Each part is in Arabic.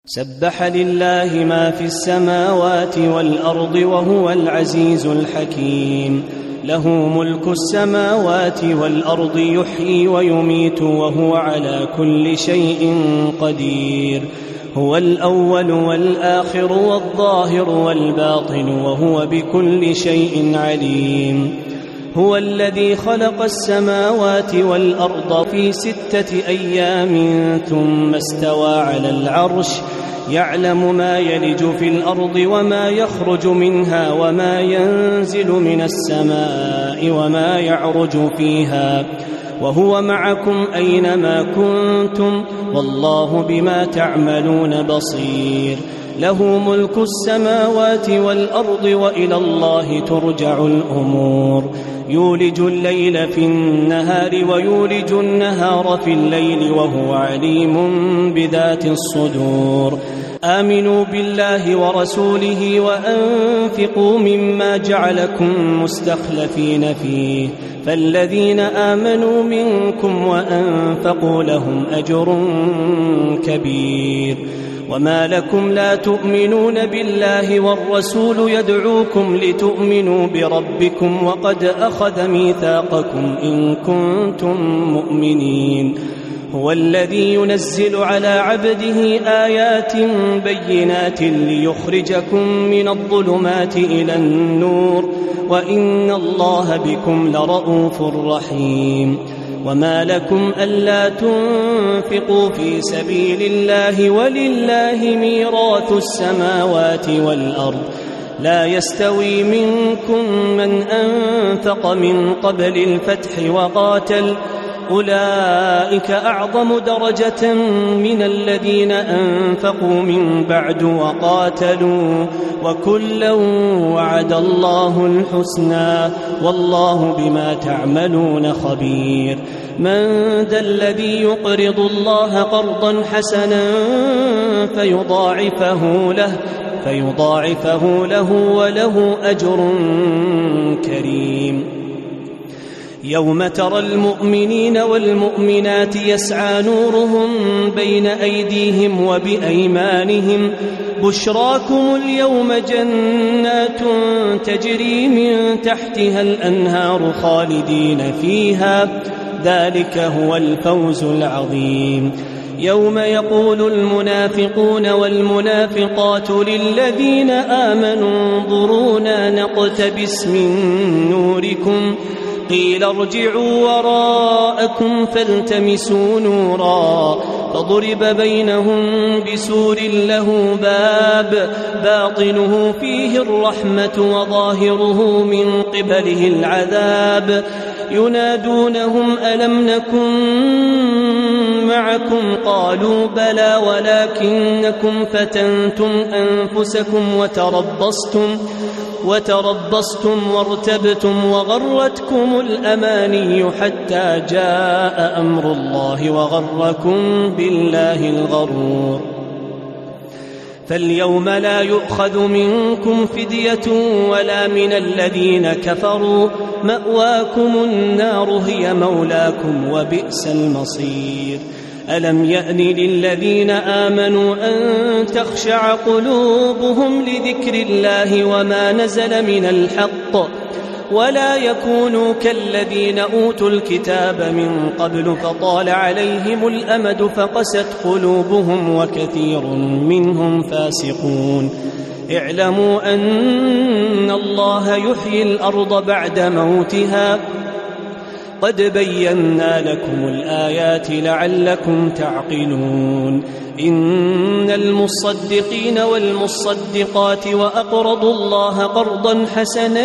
سبح لله ما في السماوات والأرض وهو العزيز الحكيم. له ملك السماوات والأرض يحيي ويميت وهو على كل شيء قدير. هو الأول والآخر والظاهر والباطن وهو بكل شيء عليم. هو الذي خلق السماوات والأرض في 6 أيام ثم استوى على العرش يعلم ما يلج في الأرض وما يخرج منها وما ينزل من السماء وما يعرج فيها وهو معكم أينما كنتم والله بما تعملون بصير. له ملك السماوات والأرض وإلى الله ترجع الأمور. يولج الليل في النهار ويولج النهار في الليل وهو عليم بذات الصدور. آمنوا بالله ورسوله وأنفقوا مما جعلكم مستخلفين فيه فالذين آمنوا منكم وأنفقوا لهم أجر كبير. وما لكم لا تؤمنون بالله والرسول يدعوكم لتؤمنوا بربكم وقد أخذ ميثاقكم إن كنتم مؤمنين. هو الذي ينزل على عبده آيات بينات ليخرجكم من الظلمات إلى النور وإن الله بكم لرءوف رحيم. وما لكم ألا تنفقوا في سبيل الله ولله ميراث السماوات والأرض لا يستوي منكم من أنفق من قبل الفتح وقاتل أولئك أعظم درجة من الذين أنفقوا من بعد وقاتلوا وكلا وعد الله الحسنى والله بما تعملون خبير. من ذا الذي يقرض الله قرضا حسنا فيضاعفه له وله أجر كريم. يوم ترى المؤمنين والمؤمنات يسعى نورهم بين أيديهم وبأيمانهم بشراكم اليوم جنات تجري من تحتها الأنهار خالدين فيها ذلك هو الفوز العظيم. يوم يقول المنافقون والمنافقات للذين آمنوا انظرونا نقتبس من نوركم قيل ارجعوا وراءكم فالتمسوا نورا فضرب بينهم بسور له باب باطنه فيه الرحمة وظاهره من قبله العذاب ينادونهم ألم نكن معكم قالوا بلى ولكنكم فتنتم أنفسكم وتربصتم وارتبتم وغرتكم الأماني حتى جاء أمر الله وغركم بالله الغرور. فاليوم لا يؤخذ منكم فدية ولا من الذين كفروا مأواكم النار هي مولاكم وبئس المصير. ألم يأن للذين آمنوا أن تخشع قلوبهم لذكر الله وما نزل من الحق ولا يكونوا كالذين أوتوا الكتاب من قبل فطال عليهم الأمد فقست قلوبهم وكثير منهم فاسقون. اعلموا أن الله يحيي الأرض بعد موتها قد بينا لكم الآيات لعلكم تعقلون. إن المصدقين والمصدقات وأقرضوا الله قرضا حسنا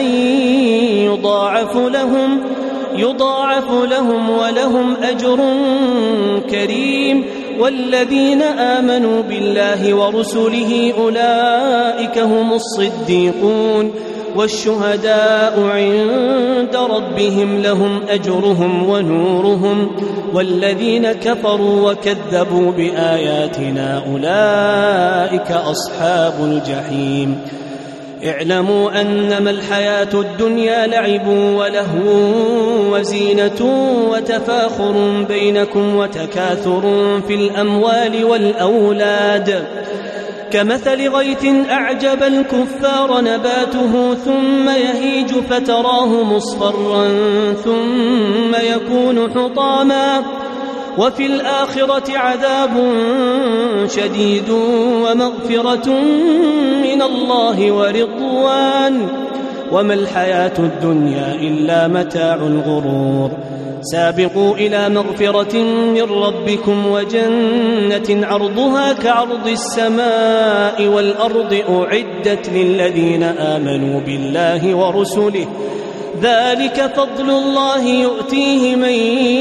يضاعف لهم ولهم أجر كريم. والذين آمنوا بالله ورسله أولئك هم الصديقون والشهداء عند ربهم لهم أجرهم ونورهم. والذين كفروا وكذبوا بآياتنا أولئك أصحاب الجحيم. اعلموا أنما الحياة الدنيا لعب ولهو وزينة وتفاخر بينكم وتكاثر في الأموال والأولاد كمثل غيث أعجب الكفار نباته ثم يهيج فتراه مصفرا ثم يكون حطاما وفي الآخرة عذاب شديد ومغفرة من الله ورضوان وما الحياة الدنيا إلا متاع الغرور سابقوا إلى مغفرة من ربكم وجنة عرضها كعرض السماء والأرض أعدت للذين آمنوا بالله ورسله ذلك فضل الله يؤتيه من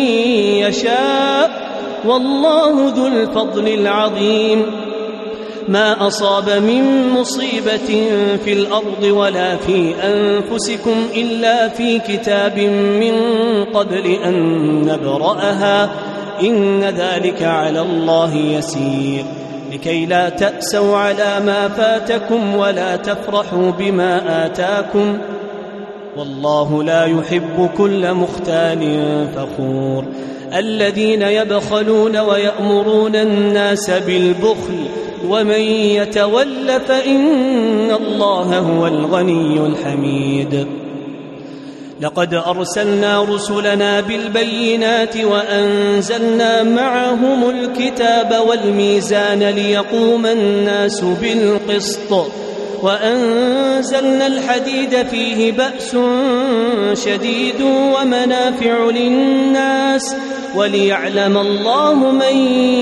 يشاء والله ذو الفضل العظيم ما أصاب من مصيبة في الأرض ولا في أنفسكم إلا في كتاب من قبل أن نبرأها إن ذلك على الله يسير لكي لا تأسوا على ما فاتكم ولا تفرحوا بما آتاكم والله لا يحب كل مختال فخور الذين يبخلون ويأمرون الناس بالبخل ومن يتول فإن الله هو الغني الحميد لقد أرسلنا رسلنا بالبينات وأنزلنا معهم الكتاب والميزان ليقوم الناس بالقسط وأنزلنا الحديد فيه بأس شديد ومنافع للناس وليعلم الله من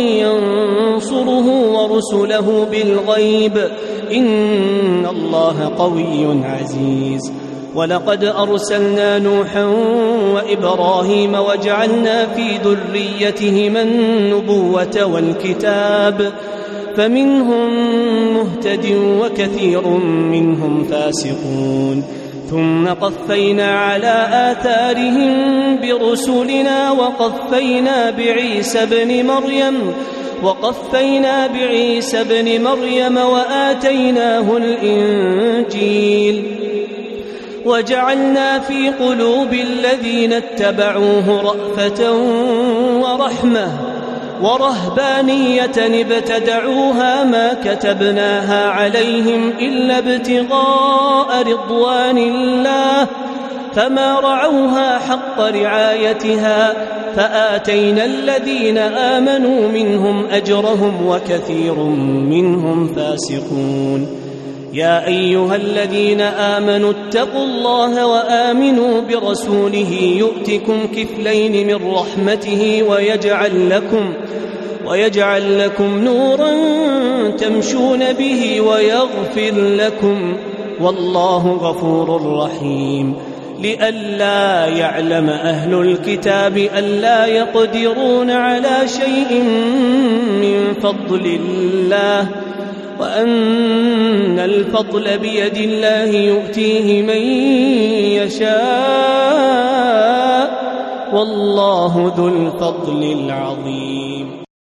ينصره ورسله بالغيب إن الله قوي عزيز ولقد أرسلنا نوحا وإبراهيم وجعلنا في ذريتهما النبوة والكتاب فمنهم مهتد وكثير منهم فاسقون ثم قفينا على آثارهم برسلنا وقفينا بعيسى ابن مريم وآتيناه الإنجيل وجعلنا في قلوب الذين اتبعوه رأفة ورحمة ورهبانية ابتدعوها ما كتبناها عليهم إلا ابتغاء رضوان الله فما رعوها حق رعايتها فآتينا الذين آمنوا منهم أجرهم وكثير منهم فاسقون يا أيها الذين آمنوا اتقوا الله وآمنوا برسوله يؤتكم كفلين من رحمته ويجعل لكم نورا تمشون به ويغفر لكم والله غفور رحيم لئلا يعلم أهل الكتاب ألا يقدرون على شيء من فضل الله وأن الفضل بيد الله يؤتيه من يشاء والله ذو الفضل العظيم